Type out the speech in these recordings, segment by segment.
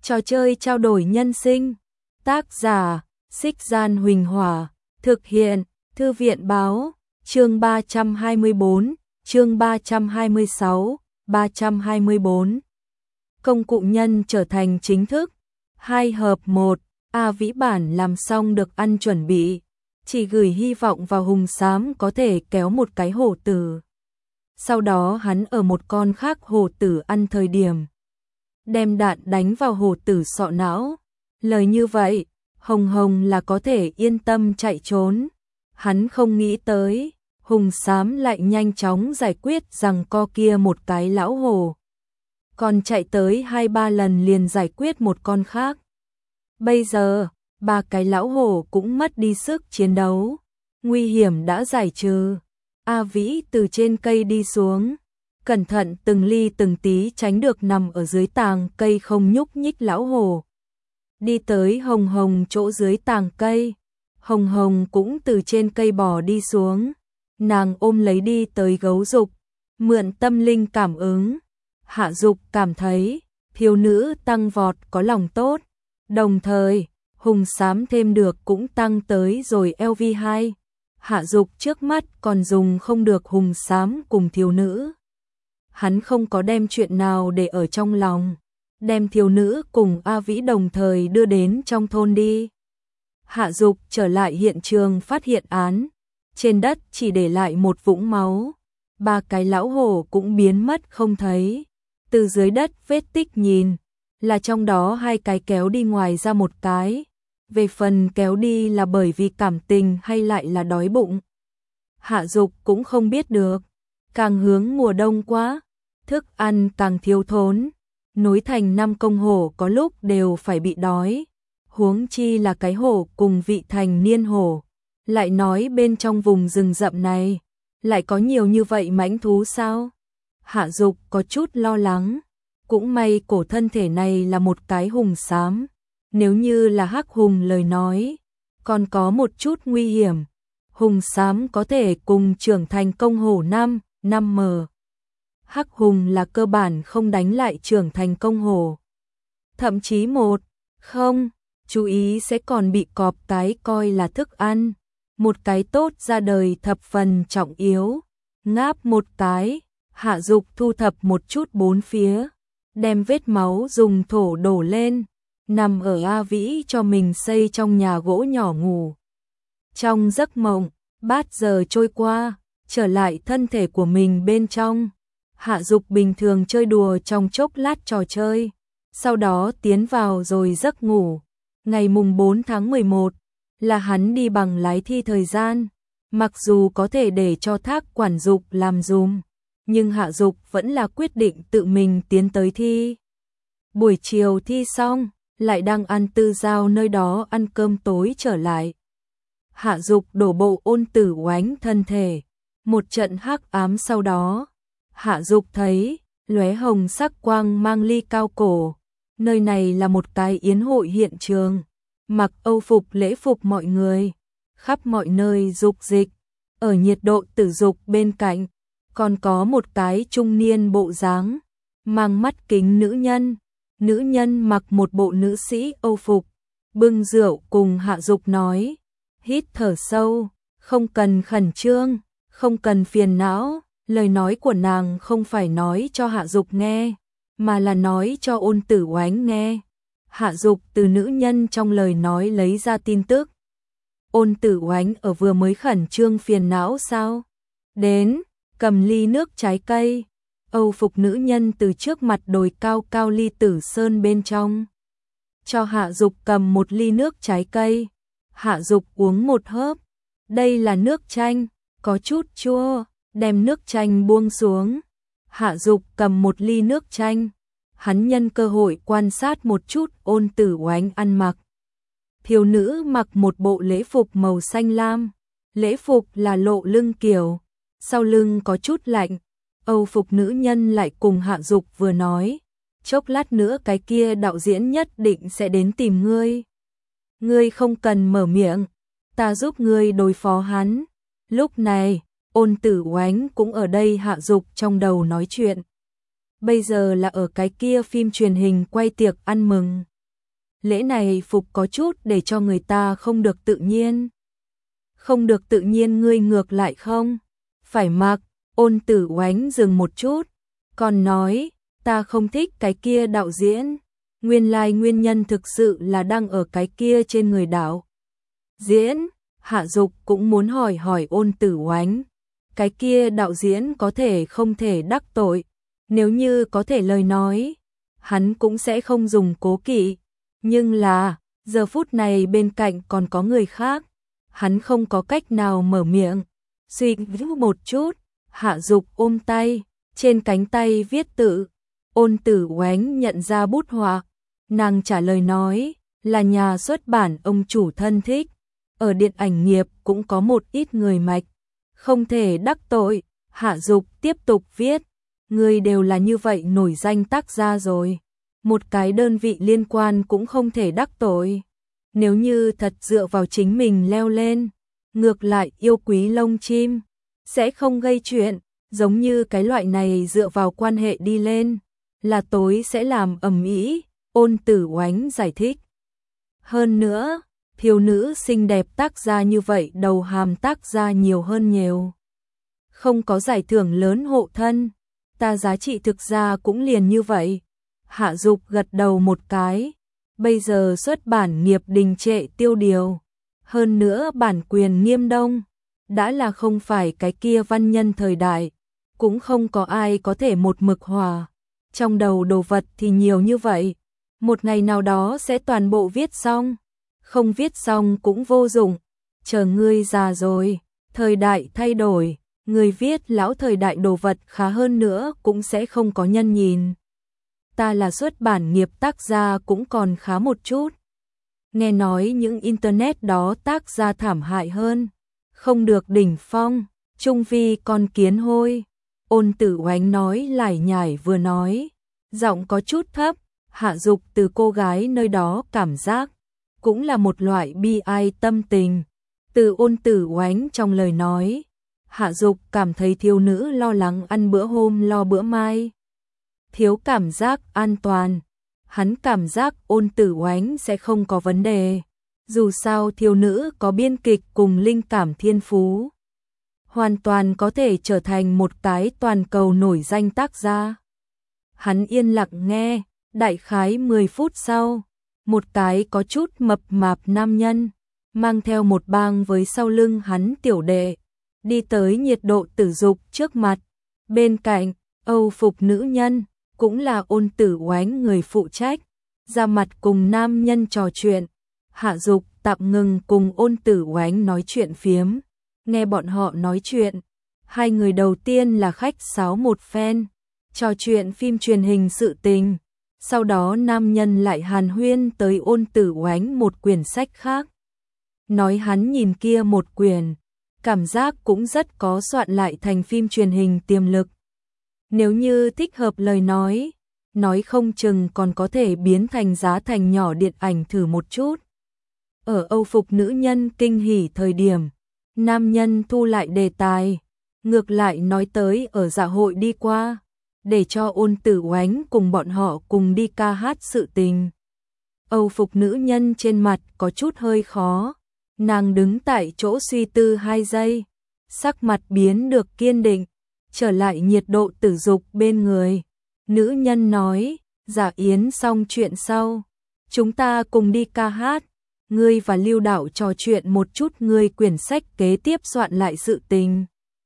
Trò chơi trao đổi nhân sinh. Tác giả: Xích Gian Huỳnh Hỏa. Thực hiện: Thư viện báo. Chương 324, chương 326, 324. Công cụ nhân trở thành chính thức. 2 hợp 1. A Vĩ bản làm xong được ăn chuẩn bị, chỉ gửi hy vọng vào Hùng Xám có thể kéo một cái hổ tử. Sau đó hắn ở một con khác hổ tử ăn thời điểm, đem đạn đánh vào hổ tử sọ não. Lời như vậy, Hồng Hồng là có thể yên tâm chạy trốn. Hắn không nghĩ tới, Hùng Xám lại nhanh chóng giải quyết rằng co kia một cái lão hổ. Còn chạy tới 2-3 lần liền giải quyết một con khác. Bây giờ, 3 cái lão hổ cũng mất đi sức chiến đấu. Nguy hiểm đã giải trừ. A Vĩ từ trên cây đi xuống, cẩn thận từng ly từng tí tránh được nằm ở dưới tàng cây không nhúc nhích lão hổ. Đi tới Hồng Hồng chỗ dưới tàng cây. Hồng Hồng cũng từ trên cây bò đi xuống. Nàng ôm lấy đi tới gấu dục, mượn tâm linh cảm ứng. Hạ Dục cảm thấy thiếu nữ tăng vọt có lòng tốt, đồng thời Hùng Xám thêm được cũng tăng tới rồi LV2. Hạ Dục trước mắt còn dùng không được Hùng Xám cùng thiếu nữ. Hắn không có đem chuyện nào để ở trong lòng, đem thiếu nữ cùng A Vĩ đồng thời đưa đến trong thôn đi. Hạ Dục trở lại hiện trường phát hiện án, trên đất chỉ để lại một vũng máu, 3 cái lão hổ cũng biến mất không thấy. Từ dưới đất vết tích nhìn, là trong đó 2 cái kéo đi ngoài ra một cái. Về phần kéo đi là bởi vì cảm tình hay lại là đói bụng, Hạ Dục cũng không biết được. Càng hướng mùa đông quá, thức ăn càng thiếu thốn. Nối thành 5 công hổ có lúc đều phải bị đói, huống chi là cái hổ cùng vị thành niên hổ. Lại nói bên trong vùng rừng rậm này, lại có nhiều như vậy mãnh thú sao? Hạ Dục có chút lo lắng. Cũng may cổ thân thể này là một cái hùng xám. Nếu như là hắc hùng lời nói, còn có một chút nguy hiểm. Hùng xám có thể cùng trưởng thành công hổ 5m. Hắc hùng là cơ bản không đánh lại trưởng thành công hổ. Thậm chí không chú ý sẽ còn bị cọp cái coi là thức ăn. Một cái tốt ra đời thập phần trọng yếu. Ngáp một cái, Hạ Dục thu thập một chút bốn phía, đem vết máu dùng thổ đổ lên, nằm ở A Vĩ cho mình xây trong nhà gỗ nhỏ ngủ. Trong giấc mộng, 3 giờ trôi qua, trở lại thân thể của mình bên trong. Hạ Dục bình thường chơi đùa trong chốc lát trò chơi, sau đó tiến vào rồi giấc ngủ. Ngày mùng 4 tháng 11 là hắn đi bằng lái thi thời gian, mặc dù có thể để cho Thác quản Dục làm dùm, nhưng Hạ Dục vẫn là quyết định tự mình tiến tới thi. Buổi chiều thi xong, lại đang ăn Tư Giao nơi đó ăn cơm tối trở lại. Hạ Dục đổ bộ ôn tử oánh thân thể, một trận hắc ám sau đó, Hạ Dục thấy lóe hồng sắc quang mang ly cao cổ. Nơi này là một cái yến hội hiện trường, mặc Âu phục lễ phục mọi người, khắp mọi nơi dục dịch. Ở nhiệt độ tử dục bên cạnh, còn có một cái trung niên bộ dáng, mang mắt kính nữ nhân. Nữ nhân mặc một bộ nữ sĩ Âu phục, bưng rượu cùng Hạ Dục nói, hít thở sâu, không cần khẩn trương, không cần phiền não. Lời nói của nàng không phải nói cho Hạ Dục nghe, mà là nói cho ôn tử oánh nghe. Hạ Dục từ nữ nhân trong lời nói lấy ra tin tức. Ôn tử oánh ở vừa mới khẩn trương phiền não sao? Đến, cầm ly nước trái cây. Âu phục nữ nhân từ trước mặt đồi cao cao ly tử sơn bên trong, cho Hạ Dục cầm một ly nước trái cây. Hạ Dục uống một hớp. Đây là nước chanh, có chút chua. Đem nước chanh buông xuống. Hạ Dục cầm một ly nước chanh. Hắn nhân cơ hội quan sát một chút ôn tử oánh ăn mặc. Thiếu nữ mặc một bộ lễ phục màu xanh lam. Lễ phục là lộ lưng kiểu, sau lưng có chút lạnh. Âu phục nữ nhân lại cùng Hạ Dục vừa nói, chốc lát nữa cái kia đạo diễn nhất định sẽ đến tìm ngươi. Ngươi không cần mở miệng, ta giúp ngươi đối phó hắn. Lúc này, ôn tử oánh cũng ở đây. Hạ Dục trong đầu nói chuyện. Bây giờ là ở cái kia phim truyền hình quay tiệc ăn mừng. lễ này phục có chút để cho người ta không được tự nhiên. Không được tự nhiên ngươi ngược lại không? Phải mặc. Ôn Tử Oánh dừng một chút, còn nói, ta không thích cái kia đạo diễn. Nguyên lai nguyên nhân thực sự là đang ở cái kia trên người đạo diễn. Hạ Dục cũng muốn hỏi hỏi Ôn Tử Oánh, cái kia đạo diễn có thể không thể đắc tội, nếu như có thể lời nói, hắn cũng sẽ không dùng cố kỵ, nhưng là, giờ phút này bên cạnh còn có người khác, hắn không có cách nào mở miệng. Suy nghĩ một chút, Hạ Dục ôm tay, trên cánh tay viết tự. Ôn Tử Oánh nhận ra bút họa, nàng trả lời nói, là nhà xuất bản ông chủ thân thích, ở điện ảnh nghiệp cũng có một ít người mạch, không thể đắc tội. Hạ Dục tiếp tục viết, người đều là như vậy nổi danh tác gia rồi, một cái đơn vị liên quan cũng không thể đắc tội. Nếu như thật dựa vào chính mình leo lên, ngược lại yêu quý lông chim, sẽ không gây chuyện, giống như cái loại này dựa vào quan hệ đi lên, là tối sẽ làm ầm ĩ. Ôn Tử Oánh giải thích. Hơn nữa, thiếu nữ xinh đẹp tác gia như vậy đầu hàm tác gia nhiều hơn nhiều. Không có giải thưởng lớn hộ thân, ta giá trị thực ra cũng liền như vậy. Hạ Dục gật đầu một cái, bây giờ xuất bản nghiệp đình trệ tiêu điều, hơn nữa bản quyền nghiêm đông, đã là không phải cái kia văn nhân thời đại, cũng không có ai có thể một mực hòa. Trong đầu đồ vật thì nhiều như vậy, một ngày nào đó sẽ toàn bộ viết xong, không viết xong cũng vô dụng, chờ ngươi già rồi, thời đại thay đổi, người viết lão thời đại đồ vật khá hơn nữa cũng sẽ không có nhân nhìn. Ta là xuất bản nghiệp tác gia cũng còn khá một chút. Nghe nói những internet đó tác gia thảm hại hơn, không được đỉnh phong, trung vi con kiến hôi. Ôn Tử Oánh nói lải nhải vừa nói, giọng có chút thấp. Hạ Dục từ cô gái nơi đó cảm giác, cũng là một loại bi ai tâm tình. Từ Ôn Tử Oánh trong lời nói, Hạ Dục cảm thấy thiếu nữ lo lắng ăn bữa hôm lo bữa mai, thiếu cảm giác an toàn. Hắn cảm giác Ôn Tử Oánh sẽ không có vấn đề, dù sao thiếu nữ có biên kịch cùng linh cảm thiên phú, hoàn toàn có thể trở thành một cái toàn cầu nổi danh tác gia. Hắn yên lặng nghe, đại khái 10 phút sau, một cái có chút mập mạp nam nhân, mang theo một bang với sau lưng hắn tiểu đệ, đi tới Nhiệt Độ Tử Dục trước mặt. Bên cạnh, Âu phục nữ nhân, cũng là Ôn Tử Oánh người phụ trách, ra mặt cùng nam nhân trò chuyện. Hạ Dục tạm ngừng cùng Ôn Tử Oánh nói chuyện phiếm, nghe bọn họ nói chuyện. Hai người đầu tiên là khách sáo một phen, trò chuyện phim truyền hình sự tình. Sau đó nam nhân lại hàn huyên tới Ôn Tử Oánh một quyển sách khác. Nói hắn nhìn kia một quyển, cảm giác cũng rất có soạn lại thành phim truyền hình tiềm lực. Nếu như thích hợp lời nói không chừng còn có thể biến thành giá thành nhỏ điện ảnh thử một chút. Ở Âu phục nữ nhân kinh hỉ thời điểm, nam nhân thu lại đề tài, ngược lại nói tới ở dạ hội đi qua, để cho Ôn Tử Oánh cùng bọn họ cùng đi ca hát sự tình. Âu phục nữ nhân trên mặt có chút hơi khó, nàng đứng tại chỗ suy tư 2 giây, sắc mặt biến được kiên định, trở lại Nhiệt Độ Tử Dục bên người. Nữ nhân nói, Dạ Yến xong chuyện sau, chúng ta cùng đi ca hát, ngươi và Lưu Đạo trò chuyện một chút ngươi quyển sách kế tiếp soạn lại sự tình.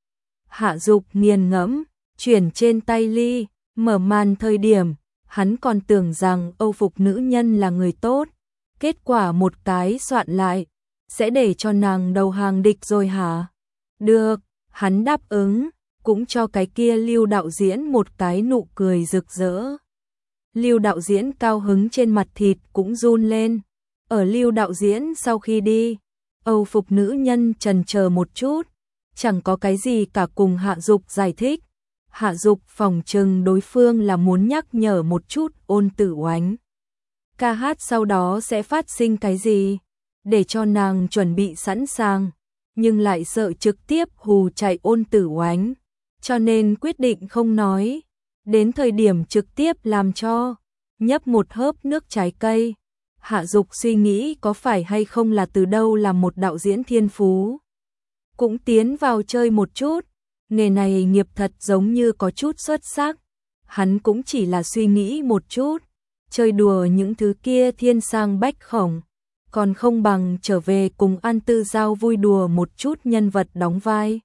Hạ Dục nghiền ngẫm, chuyển trên tay ly, mở màn thời điểm, hắn còn tưởng rằng Âu phục nữ nhân là người tốt, kết quả một cái soạn lại, sẽ để cho nàng đầu hàng địch rồi hả? Được, hắn đáp ứng, cũng cho cái kia Lưu đạo diễn một cái nụ cười rực rỡ. Lưu đạo diễn cao hứng trên mặt thịt cũng run lên. Ở Lưu đạo diễn sau khi đi, Âu phục nữ nhân chần chờ một chút, chẳng có cái gì cả cùng Hạ Dục giải thích. Hạ Dục phỏng chừng đối phương là muốn nhắc nhở một chút Ôn Tử Oánh. Ca hát sau đó sẽ phát sinh cái gì, để cho nàng chuẩn bị sẵn sàng, nhưng lại sợ trực tiếp hù chạy Ôn Tử Oánh, cho nên quyết định không nói. Đến thời điểm trực tiếp làm cho, nhấp một hớp nước trái cây. Hạ Dục suy nghĩ có phải hay không là từ đâu là một đạo diễn thiên phú. Cũng tiến vào chơi một chút, nghề này nghiệp thật giống như có chút xuất sắc. Hắn cũng chỉ là suy nghĩ một chút, chơi đùa những thứ kia thiên sang bách khổng, còn không bằng trở về cùng An Tư Giao vui đùa một chút nhân vật đóng vai.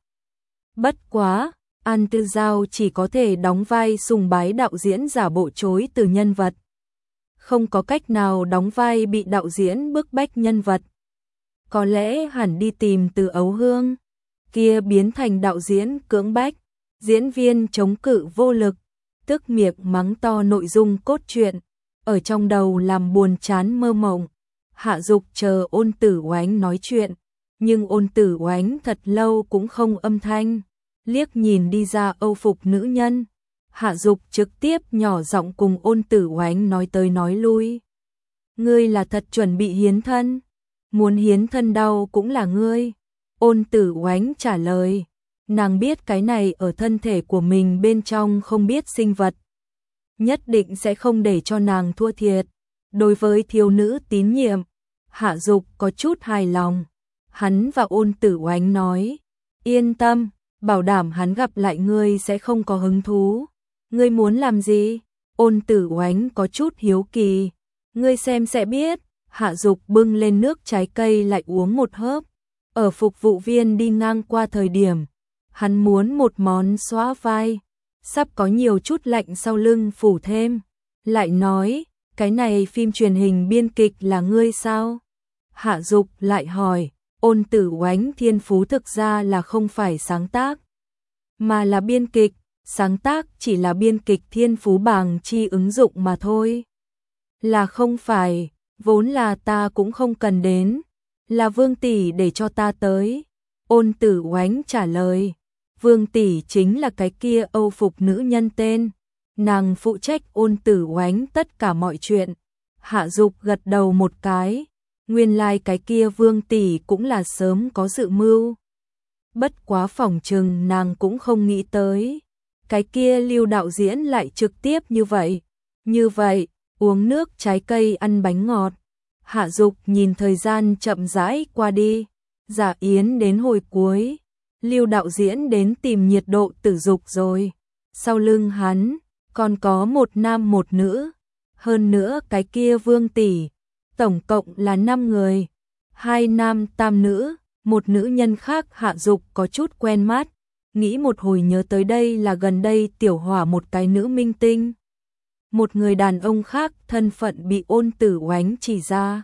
Bất quá, An Tư Giao chỉ có thể đóng vai sùng bái đạo diễn giả bộ chối từ nhân vật. Không có cách nào đóng vai bị đạo diễn bức bách nhân vật. Có lẽ hẳn đi tìm Từ Ấu Hương, kia biến thành đạo diễn cưỡng bách, diễn viên chống cự vô lực, tức miệng mắng to nội dung cốt truyện, ở trong đầu làm buồn chán mơ mộng. Hạ Dục chờ Ôn Tử Oánh nói chuyện, nhưng Ôn Tử Oánh thật lâu cũng không âm thanh, liếc nhìn đi ra âu phục nữ nhân. Hạ Dục trực tiếp nhỏ giọng cùng Ôn Tử Oánh nói tới nói lui. Ngươi là thật chuẩn bị hiến thân, muốn hiến thân đau cũng là ngươi. Ôn Tử Oánh trả lời, nàng biết cái này ở thân thể của mình bên trong không biết sinh vật, nhất định sẽ không để cho nàng thua thiệt. Đối với thiếu nữ tín nhiệm, Hạ Dục có chút hài lòng. Hắn và Ôn Tử Oánh nói, yên tâm, bảo đảm hắn gặp lại ngươi sẽ không có hứng thú. Ngươi muốn làm gì? Ôn Tử Oánh có chút hiếu kỳ. Ngươi xem sẽ biết. Hạ Dục bưng lên nước trái cây lại uống một hớp. Ở phục vụ viên đi ngang qua thời điểm, hắn muốn một món xóa vai, sắp có nhiều chút lạnh sau lưng phủ thêm. Lại nói, cái này phim truyền hình biên kịch là ngươi sao? Hạ Dục lại hỏi. Ôn Tử Oánh thiên phú thực ra là không phải sáng tác, mà là biên kịch. Sáng tác chỉ là biên kịch thiên phú bảng chi ứng dụng mà thôi. Là không phải, vốn là ta cũng không cần đến, là Vương tỷ để cho ta tới. Ôn Tử Oánh trả lời, Vương tỷ chính là cái kia âu phục nữ nhân tên, nàng phụ trách Ôn Tử Oánh tất cả mọi chuyện. Hạ Dục gật đầu một cái, nguyên lai cái kia Vương tỷ cũng là sớm có dự mưu. Bất quá phỏng chừng nàng cũng không nghĩ tới, cái kia Lưu đạo diễn lại trực tiếp như vậy. Như vậy, uống nước trái cây ăn bánh ngọt. Hạ Dục nhìn thời gian chậm rãi qua đi, Dạ Yến đến hồi cuối, Lưu đạo diễn đến tìm nhiệt độ tử dục rồi. Sau lưng hắn, còn có một nam một nữ, hơn nữa cái kia Vương tỷ, tổng cộng là 5 người, 2 nam tam nữ, một nữ nhân khác. Hạ Dục có chút quen mắt, nghĩ một hồi nhớ tới đây là gần đây Tiểu Hỏa một cái nữ minh tinh. Một người đàn ông khác thân phận bị Ôn Tử Oánh chỉ ra,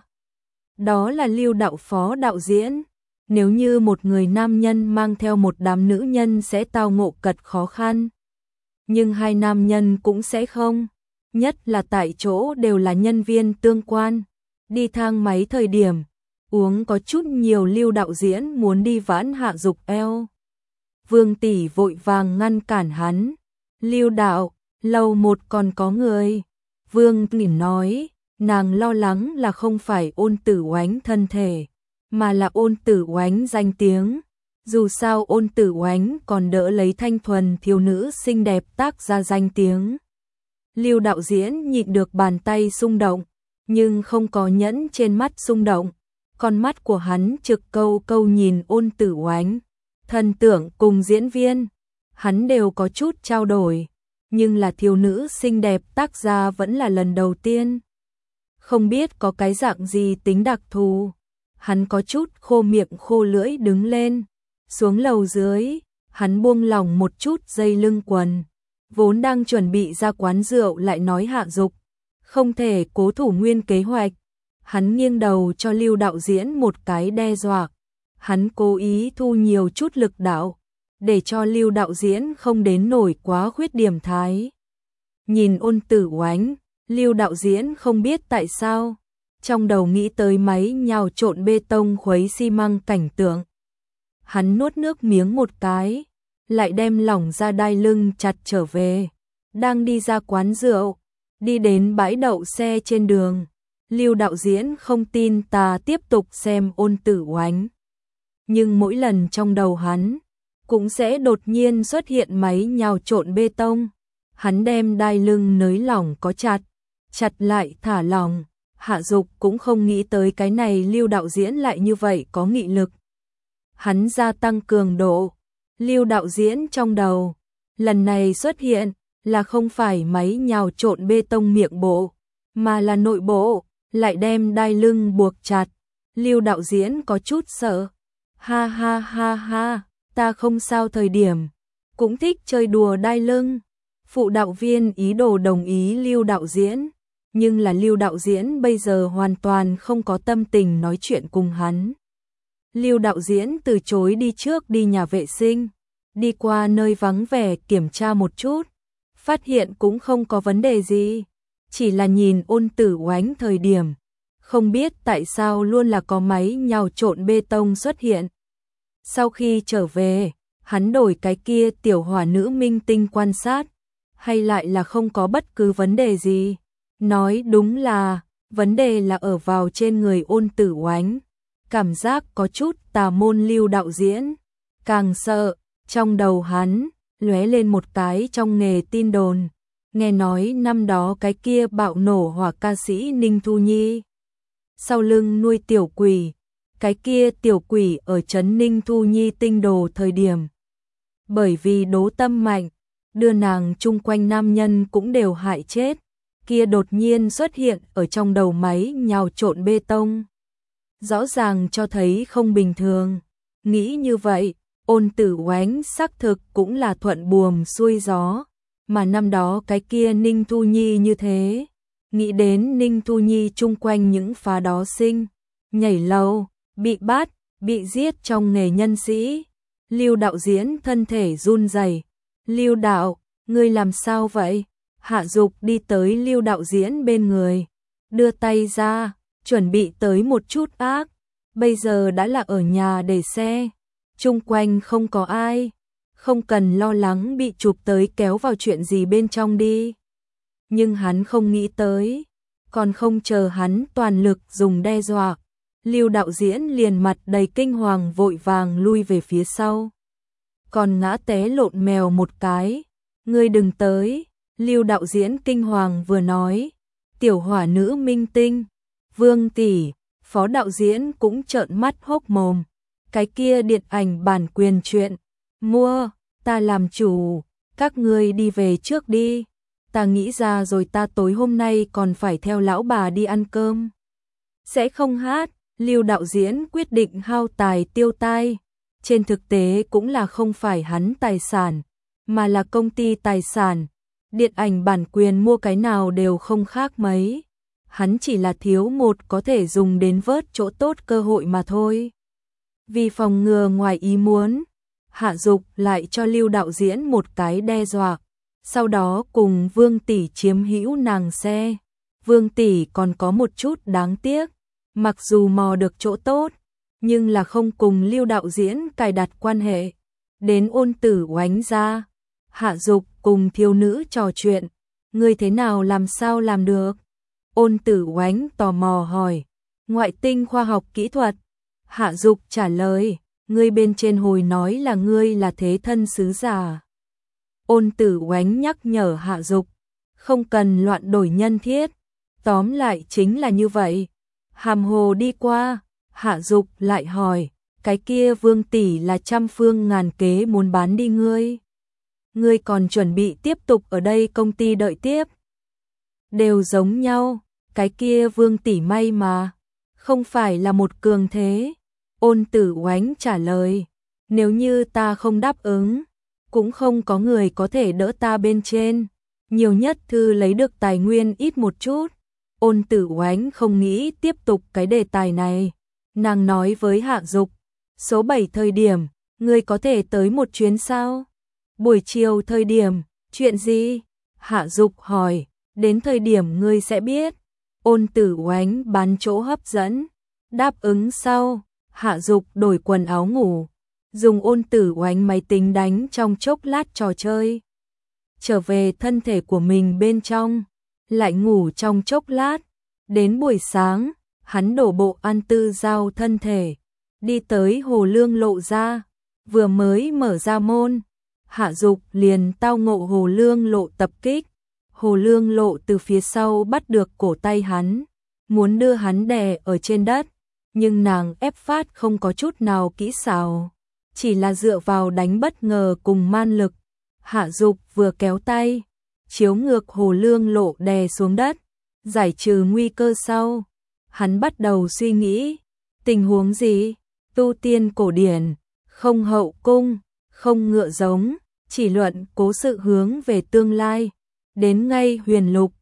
đó là Lưu đạo phó đạo diễn. Nếu như một người nam nhân mang theo một đám nữ nhân sẽ tao ngộ cật khó khăn, nhưng 2 nam nhân cũng sẽ không, nhất là tại chỗ đều là nhân viên tương quan. Đi thang máy thời điểm, uống có chút nhiều, Lưu đạo diễn muốn đi vãn Hạ Dục eo. Vương tỷ vội vàng ngăn cản hắn. Lưu đạo, lầu 1 còn có người. Vương tỷ nói, nàng lo lắng là không phải Ôn Tử Oánh thân thể, mà là Ôn Tử Oánh danh tiếng. Dù sao Ôn Tử Oánh còn đỡ lấy thanh thuần thiếu nữ xinh đẹp tác ra danh tiếng. Lưu đạo diễn nhịn được bàn tay xung động, nhưng không có nhẫn trên mắt xung động. Con mắt của hắn trực câu câu nhìn Ôn Tử Oánh. Thần tượng cùng diễn viên, hắn đều có chút trao đổi, nhưng là thiếu nữ xinh đẹp tác ra vẫn là lần đầu tiên. Không biết có cái dạng gì tính đặc thù. Hắn có chút khô miệng khô lưỡi đứng lên, xuống lầu dưới, hắn buông lỏng một chút dây lưng quần, vốn đang chuẩn bị ra quán rượu lại nói Hạ Dục không thể cố thủ nguyên kế hoạch. Hắn nghiêng đầu cho Lưu đạo diễn một cái đe dọa. Hắn cố ý thu nhiều chút lực đạo, để cho Lưu đạo diễn không đến nổi quá khuyết điểm thái. Nhìn Ôn Tử Oánh, Lưu đạo diễn không biết tại sao, trong đầu nghĩ tới máy nhào trộn bê tông khuấy xi măng cảnh tượng. Hắn nuốt nước miếng một cái, lại đem lỏng ra đai lưng chặt trở về. Đang đi ra quán rượu, đi đến bãi đậu xe trên đường, Lưu đạo diễn không tin ta tiếp tục xem Ôn Tử Oánh. Nhưng mỗi lần trong đầu hắn cũng sẽ đột nhiên xuất hiện máy nhào trộn bê tông. Hắn đem đai lưng nới lỏng có chặt, chặt lại thả lỏng, Hạ Dục cũng không nghĩ tới cái này Lưu đạo diễn lại như vậy có nghị lực. Hắn gia tăng cường độ. Lưu đạo diễn trong đầu, lần này xuất hiện là không phải máy nhào trộn bê tông miệng bộ, mà là nội bộ, lại đem đai lưng buộc chặt. Lưu đạo diễn có chút sợ. Ha ha ha ha, ta không sao, thời điểm cũng thích chơi đùa đai lưng. Phụ đạo viên ý đồ đồng ý Lưu đạo diễn, nhưng là Lưu đạo diễn bây giờ hoàn toàn không có tâm tình nói chuyện cùng hắn. Lưu đạo diễn từ chối đi trước đi nhà vệ sinh, đi qua nơi vắng vẻ kiểm tra một chút, phát hiện cũng không có vấn đề gì, chỉ là nhìn Ôn Tử Oánh thời điểm, không biết tại sao luôn là có máy nhào trộn bê tông xuất hiện. Sau khi trở về, hắn đổi cái kia tiểu hỏa nữ minh tinh quan sát, hay lại là không có bất cứ vấn đề gì. Nói đúng là, vấn đề là ở vào trên người Ôn Tử Oánh. Cảm giác có chút tà môn. Lưu đạo diễn càng sợ, trong đầu hắn lóe lên một cái trong nghề tin đồn. Nghe nói năm đó cái kia bạo nổ hỏa ca sĩ Ninh Thu Nhi sau lưng nuôi tiểu quỷ, cái kia tiểu quỷ ở trấn Ninh Thu Nhi tinh đồ thời điểm, bởi vì đố tâm mạnh, đưa nàng chung quanh nam nhân cũng đều hại chết, kia đột nhiên xuất hiện ở trong đầu máy nhào trộn bê tông. Rõ ràng cho thấy không bình thường. Nghĩ như vậy, Ôn Tử Oánh xác thực cũng là thuận buồm xuôi gió, mà năm đó cái kia Ninh Thu Nhi như thế. Nghĩ đến Ninh Thu Nhi chung quanh những phá đó sinh, nhảy lầu, bị bắt, bị giết trong nghề nhân sĩ. Lưu đạo diễn thân thể run rẩy. Lưu đạo, ngươi làm sao vậy? Hạ Dục đi tới Lưu đạo diễn bên người, đưa tay ra, chuẩn bị tới một chút ác. Bây giờ đã là ở nhà để xe, chung quanh không có ai, không cần lo lắng bị chụp tới kéo vào chuyện gì bên trong đi. Nhưng hắn không nghĩ tới, còn không chờ hắn toàn lực dùng đe dọa, Lưu đạo diễn liền mặt đầy kinh hoàng vội vàng lui về phía sau. Còn ngã té lộn mèo một cái. Ngươi đừng tới. Lưu đạo diễn kinh hoàng vừa nói. Tiểu hỏa nữ minh tinh, Vương tỷ, phó đạo diễn cũng trợn mắt hốc mồm. Cái kia điện ảnh bản quyền chuyện, mua, ta làm chủ, các ngươi đi về trước đi. Ta nghĩ ra rồi, ta tối hôm nay còn phải theo lão bà đi ăn cơm. Sẽ không hát. Lưu đạo diễn quyết định hao tài tiêu tai. Trên thực tế cũng là không phải hắn tài sản, mà là công ty tài sản. Điện ảnh bản quyền mua cái nào đều không khác mấy. Hắn chỉ là thiếu một có thể dùng đến vớt chỗ tốt cơ hội mà thôi. Vì phòng ngừa ngoài ý muốn, Hạ Dục lại cho Lưu đạo diễn một cái đe dọa, sau đó cùng Vương tỷ chiếm hữu nàng xe. Vương tỷ còn có một chút đáng tiếc, mặc dù mò được chỗ tốt, nhưng là không cùng Lưu đạo diễn cài đặt quan hệ. Đến Ôn Tử Oánh ra, Hạ Dục cùng thiếu nữ trò chuyện, ngươi thế nào làm sao làm được? Ôn Tử Oánh tò mò hỏi. Ngoại tinh khoa học kỹ thuật. Hạ Dục trả lời, ngươi bên trên hồi nói là ngươi là thế thân sứ giả. Ôn Tử Oánh nhắc nhở Hạ Dục, không cần loạn đổi nhân thiết, tóm lại chính là như vậy. Hàm hồ đi qua, Hạ Dục lại hỏi, cái kia Vương tỷ là trăm phương ngàn kế muốn bán đi ngươi. Ngươi còn chuẩn bị tiếp tục ở đây công ty đợi tiếp? Đều giống nhau, cái kia Vương tỷ may mà, không phải là một cường thế. Ôn Tử Oánh trả lời, nếu như ta không đáp ứng, cũng không có người có thể đỡ ta bên trên, nhiều nhất thư lấy được tài nguyên ít một chút. Ôn Tử Oánh không nghĩ tiếp tục cái đề tài này, nàng nói với Hạ Dục, số 7 thời điểm, ngươi có thể tới một chuyến sao? Buổi chiều thời điểm, chuyện gì? Hạ Dục hỏi, đến thời điểm ngươi sẽ biết. Ôn Tử Oánh bán chỗ hấp dẫn, đáp ứng sau, Hạ Dục đổi quần áo ngủ, dùng Ôn Tử Oánh máy tính đánh trong chốc lát trò chơi. Trở về thân thể của mình bên trong, lại ngủ trong chốc lát. Đến buổi sáng, hắn đổ bộ ăn tư giao thân thể, đi tới Hồ Lương Lộ ra, vừa mới mở ra môn, Hạ Dục liền tao ngộ Hồ Lương Lộ tập kích. Hồ Lương Lộ từ phía sau bắt được cổ tay hắn, muốn đưa hắn đè ở trên đất, nhưng nàng ép phát không có chút nào kỹ xảo, chỉ là dựa vào đánh bất ngờ cùng man lực. Hạ Dục vừa kéo tay, chiếu ngược Hồ Lương Lộ đè xuống đất, giải trừ nguy cơ sau. Hắn bắt đầu suy nghĩ, tình huống gì? Tu tiên cổ điển, không hậu cung, không ngựa giống, chỉ luận cố sự hướng về tương lai. Đến ngay Huyền Lục,